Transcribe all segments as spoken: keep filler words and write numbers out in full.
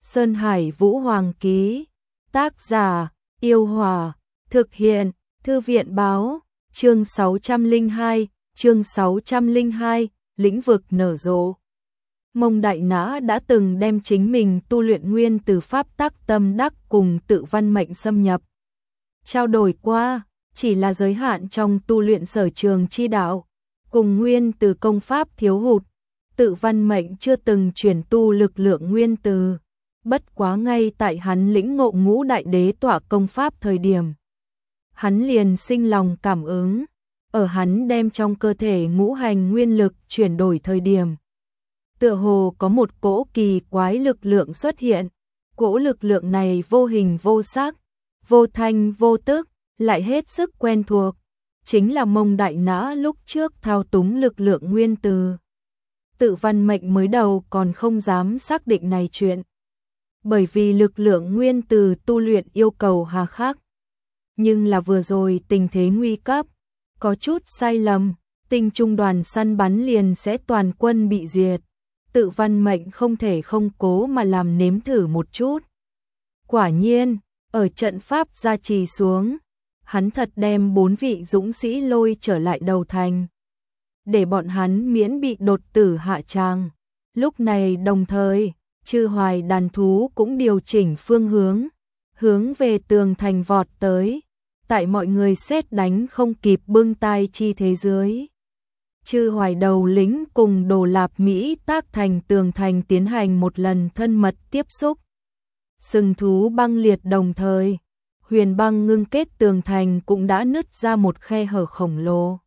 Sơn Hải Vũ Hoàng ký. Tác giả: Yêu Hòa. Thực hiện: Thư viện báo. Chương sáu trăm lẻ hai, chương sáu trăm lẻ hai, lĩnh vực nở rộ. Mông Đại Nã đã từng đem chính mình tu luyện nguyên từ pháp tắc tâm đắc cùng tự văn mệnh xâm nhập. Trao đổi qua, chỉ là giới hạn trong tu luyện sở trường chi đạo, cùng nguyên từ công pháp thiếu hụt, tự văn mệnh chưa từng chuyển tu lực lượng nguyên từ. Bất quá ngay tại hắn lĩnh ngộ ngũ đại đế tọa công pháp thời điểm, hắn liền sinh lòng cảm ứng, ở hắn đem trong cơ thể ngũ hành nguyên lực chuyển đổi thời điểm. Tựa hồ có một cỗ kỳ quái lực lượng xuất hiện, cỗ lực lượng này vô hình vô sắc, vô thanh vô tức, lại hết sức quen thuộc, chính là Mông Đại Nã lúc trước thao túng lực lượng nguyên từ. Tự văn mệnh mới đầu còn không dám xác định này chuyện, bởi vì lực lượng nguyên từ tu luyện yêu cầu hà khắc. Nhưng là vừa rồi tình thế nguy cấp, có chút sai lầm, tinh trung đoàn săn bắn liền sẽ toàn quân bị diệt. Tự văn mệnh không thể không cố mà làm nếm thử một chút. Quả nhiên, ở trận pháp gia trì xuống, hắn thật đem bốn vị dũng sĩ lôi trở lại đầu thành, để bọn hắn miễn bị đột tử hạ tràng. Lúc này đồng thời, Chư Hoài đàn thú cũng điều chỉnh phương hướng, hướng về tường thành vọt tới, tại mọi người sét đánh không kịp bưng tay chi thế dưới. Chư Hoài đầu lính cùng Đồ Lạp Mỹ tác thành tường thành tiến hành một lần thân mật tiếp xúc. Sừng thú băng liệt đồng thời, huyền băng ngưng kết tường thành cũng đã nứt ra một khe hở khổng lồ.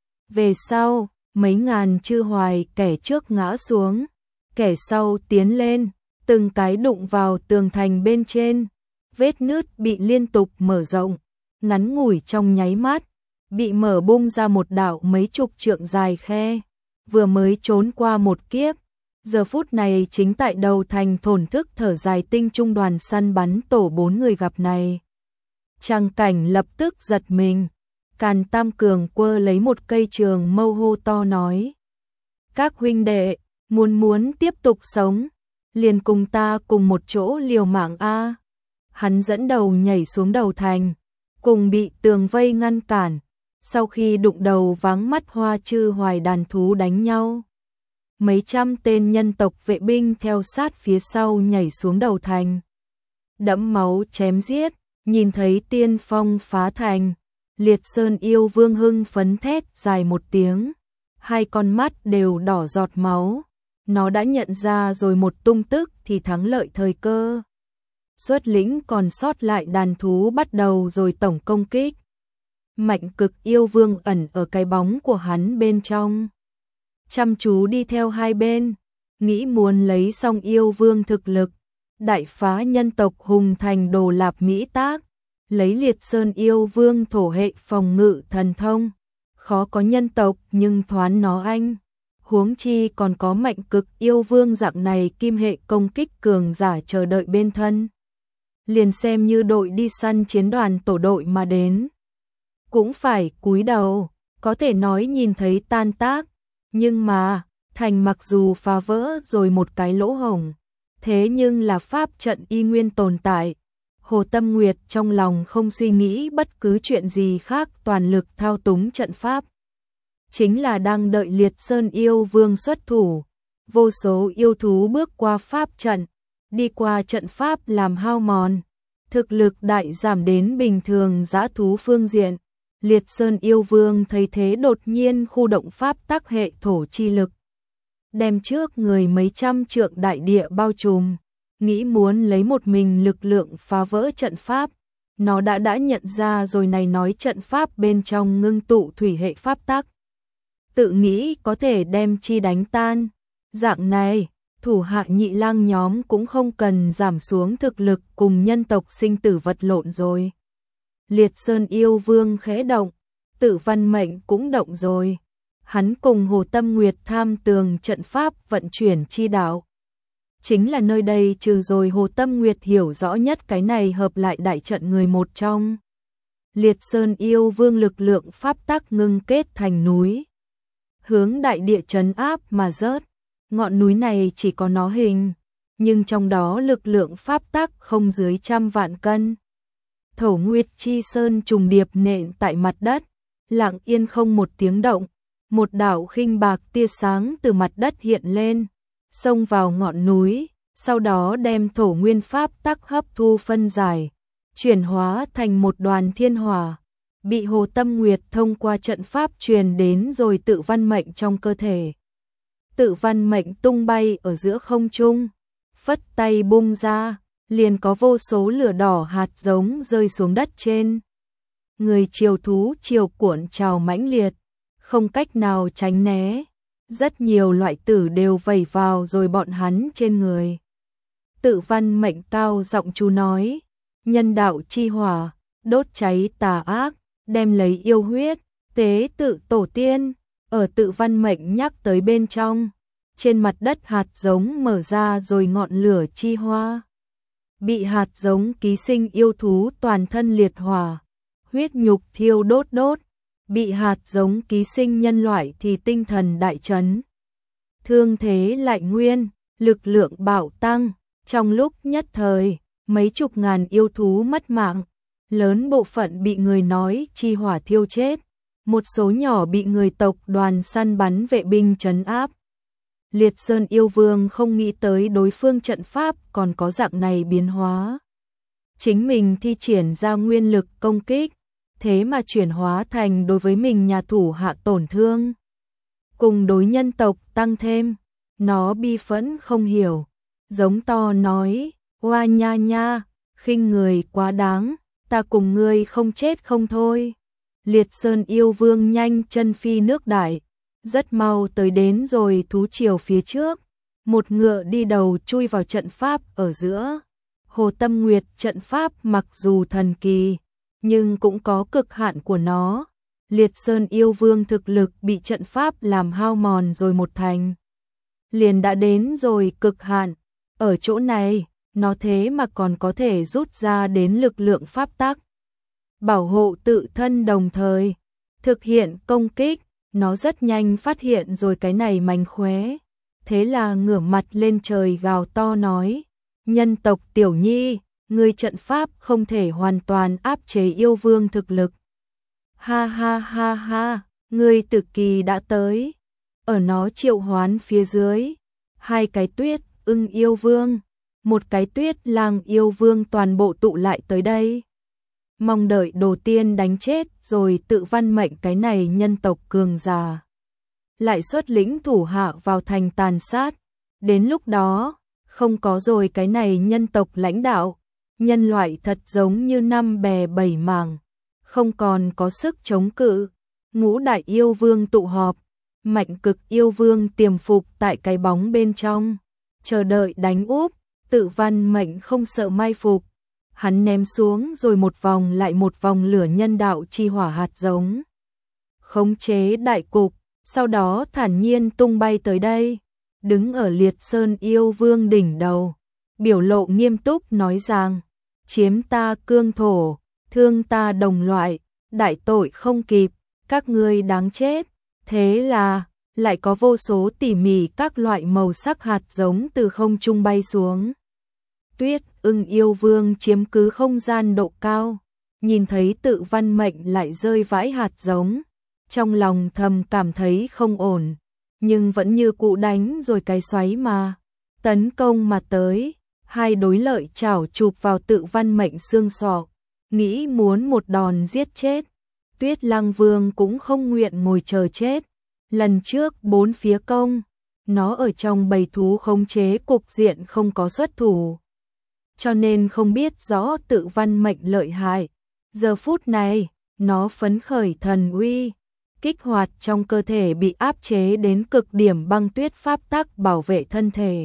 Về sau, mấy ngàn Chư Hoài kẻ trước ngã xuống, kẻ sau tiến lên, từng cái đụng vào tường thành bên trên, vết nứt bị liên tục mở rộng, ngắn ngủi trong nháy mắt, bị mở bung ra một đạo mấy chục trượng dài khe, vừa mới trốn qua một kiếp, giờ phút này chính tại đầu thành thổn thức thở dài tinh trung đoàn săn bắn tổ bốn người gặp này. Trang cảnh lập tức giật mình, Càn Tam Cường quơ lấy một cây trường mâu hô to nói: các huynh đệ, muốn muốn tiếp tục sống, liền cùng ta cùng một chỗ liều mạng a. Hắn dẫn đầu nhảy xuống đầu thành, cùng bị tường vây ngăn cản, sau khi đụng đầu váng mắt Hoa Chư Hoài đàn thú đánh nhau. Mấy trăm tên nhân tộc vệ binh theo sát phía sau nhảy xuống đầu thành, đẫm máu chém giết, nhìn thấy tiên phong phá thành, Liệt Sơn yêu vương hưng phấn thét dài một tiếng, hai con mắt đều đỏ giọt máu, nó đã nhận ra rồi một tung tức thì thắng lợi thời cơ. Xuất lĩnh còn sót lại đàn thú bắt đầu rồi tổng công kích. Mạnh Cực yêu vương ẩn ở cái bóng của hắn bên trong, chăm chú đi theo hai bên, nghĩ muốn lấy xong yêu vương thực lực, đại phá nhân tộc hùng thành Đồ Lạp Mỹ tác, lấy Liệt Sơn yêu vương thổ hệ phòng ngự thần thông, khó có nhân tộc nhưng thoán nó anh. Huống chi còn có Mạnh Cực yêu vương dạng này kim hệ công kích cường giả chờ đợi bên thân. Liền xem như đội đi săn chiến đoàn tổ đội mà đến, cũng phải cúi đầu, có thể nói nhìn thấy tan tác. Nhưng mà, thành mặc dù phá vỡ rồi một cái lỗ hổng, thế nhưng là pháp trận y nguyên tồn tại. Hồ Tâm Nguyệt trong lòng không suy nghĩ bất cứ chuyện gì khác, toàn lực thao túng trận pháp. Chính là đang đợi Liệt Sơn yêu vương xuất thủ. Vô số yêu thú bước qua pháp trận, đi qua trận pháp làm hao mòn, thực lực đại giảm đến bình thường dã thú phương diện. Liệt Sơn yêu vương thấy thế đột nhiên khu động pháp tắc hệ thổ chi lực, đem trước người mấy trăm trượng đại địa bao trùm, nghĩ muốn lấy một mình lực lượng phá vỡ trận pháp. Nó đã đã nhận ra rồi này nói trận pháp bên trong ngưng tụ thủy hệ pháp tắc, tự nghĩ có thể đem chi đánh tan. Dạng này, thủ hạ Nhị Lang nhóm cũng không cần giảm xuống thực lực cùng nhân tộc sinh tử vật lộn rồi. Liệt Sơn yêu vương khẽ động, tự văn mệnh cũng động rồi. Hắn cùng Hồ Tâm Nguyệt tham tường trận pháp vận chuyển chi đạo. Chính là nơi đây trừ rồi Hồ Tâm Nguyệt hiểu rõ nhất cái này hợp lại đại trận người một trong. Liệt Sơn yêu vương lực lượng pháp tắc ngưng kết thành núi, hướng đại địa trấn áp mà rớt. Ngọn núi này chỉ có nó hình, nhưng trong đó lực lượng pháp tắc không dưới trăm vạn cân. Thổ Nguyệt Chi Sơn trùng điệp nện tại mặt đất, lặng yên không một tiếng động, một đạo khinh bạc tia sáng từ mặt đất hiện lên, xông vào ngọn núi, sau đó đem thổ nguyên pháp tắc hấp thu phân giải, chuyển hóa thành một đoàn thiên hỏa, bị Hồ Tâm Nguyệt thông qua trận pháp truyền đến rồi tự văn mệnh trong cơ thể. Tự văn mệnh tung bay ở giữa không trung, phất tay bung ra, liền có vô số lửa đỏ hạt giống rơi xuống đất trên. Người chiều thú chiều cuộn trào mãnh liệt, không cách nào tránh né, rất nhiều loại tử đều vẩy vào rồi bọn hắn trên người. Tự văn mệnh cao giọng chú nói, nhân đạo chi hỏa, đốt cháy tà ác, đem lấy yêu huyết, tế tự tổ tiên, ở tự văn mệnh nhắc tới bên trong. Trên mặt đất hạt giống mở ra rồi ngọn lửa chi hoa. Bị hạt giống ký sinh yêu thú toàn thân liệt hỏa, huyết nhục thiêu đốt đốt. Bị hạt giống ký sinh nhân loại thì tinh thần đại chấn. Thương thế lại nguyên, lực lượng bạo tăng, trong lúc nhất thời, mấy chục ngàn yêu thú mất mạng, lớn bộ phận bị người nói chi hỏa thiêu chết, một số nhỏ bị người tộc đoàn săn bắn vệ binh trấn áp. Liệt Sơn yêu vương không nghĩ tới đối phương trận pháp còn có dạng này biến hóa. Chính mình thi triển ra nguyên lực công kích, thế mà chuyển hóa thành đối với mình nhà thủ hạ tổn thương. Cùng đối nhân tộc tăng thêm, nó bi phẫn không hiểu, giống to nói, oa nha nha, khinh người quá đáng, ta cùng ngươi không chết không thôi. Liệt Sơn yêu vương nhanh chân phi nước đại, rất mau tới đến rồi thú triều phía trước, một ngựa đi đầu chui vào trận pháp ở giữa. Hồ Tâm Nguyệt trận pháp mặc dù thần kỳ, nhưng cũng có cực hạn của nó. Liệt Sơn yêu vương thực lực bị trận pháp làm hao mòn rồi một thành. Liền đã đến rồi cực hạn, ở chỗ này, nó thế mà còn có thể rút ra đến lực lượng pháp tắc. Bảo hộ tự thân đồng thời, thực hiện công kích, nó rất nhanh phát hiện rồi cái này mánh khóe. Thế là ngửa mặt lên trời gào to nói, nhân tộc Tiểu Nhi, ngươi trận pháp không thể hoàn toàn áp chế yêu vương thực lực. Ha ha ha ha, ngươi tự kỳ đã tới. Ở nó triệu hoán phía dưới, hai cái tuyết ưng yêu vương, một cái tuyết lang yêu vương toàn bộ tụ lại tới đây. Mong đợi đồ tiên đánh chết rồi tự văn mệnh cái này nhân tộc cường già. Lại xuất lĩnh thủ hạ vào thành tàn sát. Đến lúc đó, không có rồi cái này nhân tộc lãnh đạo. Nhân loại thật giống như năm bè bảy mảng, không còn có sức chống cự. Ngũ đại yêu vương tụ họp, mạnh cực yêu vương tiềm phục tại cái bóng bên trong, chờ đợi đánh úp. Tự văn mệnh không sợ mai phục, hắn ném xuống rồi một vòng lại một vòng lửa nhân đạo chi hỏa hạt giống, khống chế đại cục, sau đó thản nhiên tung bay tới đây, đứng ở Liệt Sơn yêu vương đỉnh đầu, biểu lộ nghiêm túc nói rằng, chiếm ta cương thổ, thương ta đồng loại, đại tội không kịp, các ngươi đáng chết. Thế là, lại có vô số tỉ mỉ các loại màu sắc hạt giống từ không trung bay xuống. Tuyết ưng yêu vương chiếm cứ không gian độ cao, nhìn thấy tự văn mệnh lại rơi vãi hạt giống, trong lòng thầm cảm thấy không ổn, nhưng vẫn như cụ đánh rồi cái xoáy mà, tấn công mà tới, hai đối lợi chảo chụp vào tự văn mệnh xương sọ, nghĩ muốn một đòn giết chết. Tuyết lang vương cũng không nguyện ngồi chờ chết, lần trước bốn phía công, nó ở trong bầy thú khống chế cục diện không có xuất thủ, cho nên không biết rõ tự văn mệnh lợi hại. Giờ phút này, nó phấn khởi thần uy, kích hoạt trong cơ thể bị áp chế đến cực điểm băng tuyết pháp tắc bảo vệ thân thể.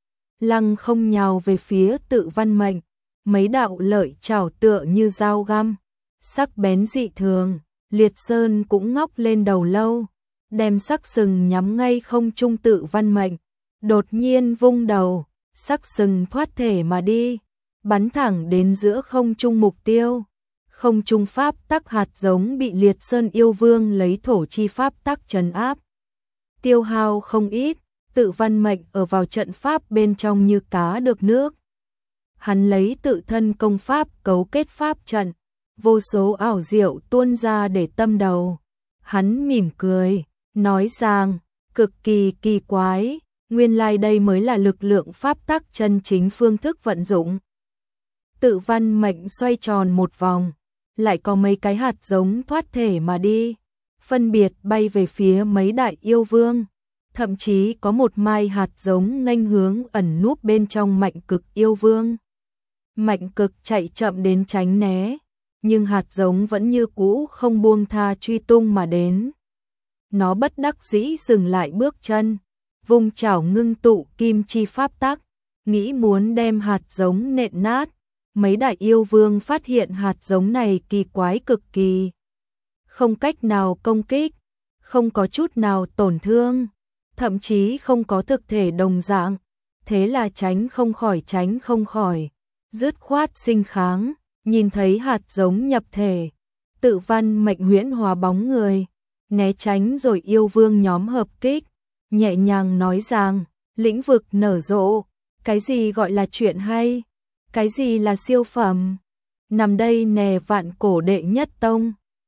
Lăng không nhào về phía tự văn mệnh, mấy đạo lợi chảo tựa như dao găm, sắc bén dị thường. Liệt Sơn cũng ngóc lên đầu lâu, đem sắc sừng nhắm ngay không trung tự văn mệnh, đột nhiên vung đầu, sắc sừng thoát thể mà đi, bắn thẳng đến giữa không trung mục tiêu. Không trung pháp tắc hạt giống bị Liệt Sơn yêu vương lấy thổ chi pháp tắc trấn áp. Tiêu hao không ít, Tự Văn Mệnh ở vào trận pháp bên trong như cá được nước. Hắn lấy tự thân công pháp cấu kết pháp trận, vô số ảo diệu tuôn ra để tâm đầu. Hắn mỉm cười, nói rằng, cực kỳ kỳ quái, nguyên lai đây mới là lực lượng pháp tắc chân chính phương thức vận dụng. Tự Văn Mệnh xoay tròn một vòng, lại có mấy cái hạt giống thoát thể mà đi, phân biệt bay về phía mấy đại yêu vương. Thậm chí có một mai hạt giống nghênh hướng ẩn núp bên trong Mạnh Cực yêu vương. Mạnh Cực chạy chậm đến tránh né, nhưng hạt giống vẫn như cũ không buông tha truy tung mà đến. Nó bất đắc dĩ dừng lại bước chân, vung chảo ngưng tụ kim chi pháp tắc, nghĩ muốn đem hạt giống nện nát. Mấy đại yêu vương phát hiện hạt giống này kỳ quái cực kỳ, không cách nào công kích, không có chút nào tổn thương, thậm chí không có thực thể đồng dạng, thế là tránh không khỏi tránh không khỏi, dứt khoát sinh kháng. Nhìn thấy hạt giống nhập thể, Tự Văn Mệnh huyễn hóa bóng người, né tránh rồi yêu vương nhóm hợp kích, nhẹ nhàng nói rằng, lĩnh vực nở rộ, cái gì gọi là chuyện hay, cái gì là siêu phẩm, nằm đây nè vạn cổ đệ nhất tông.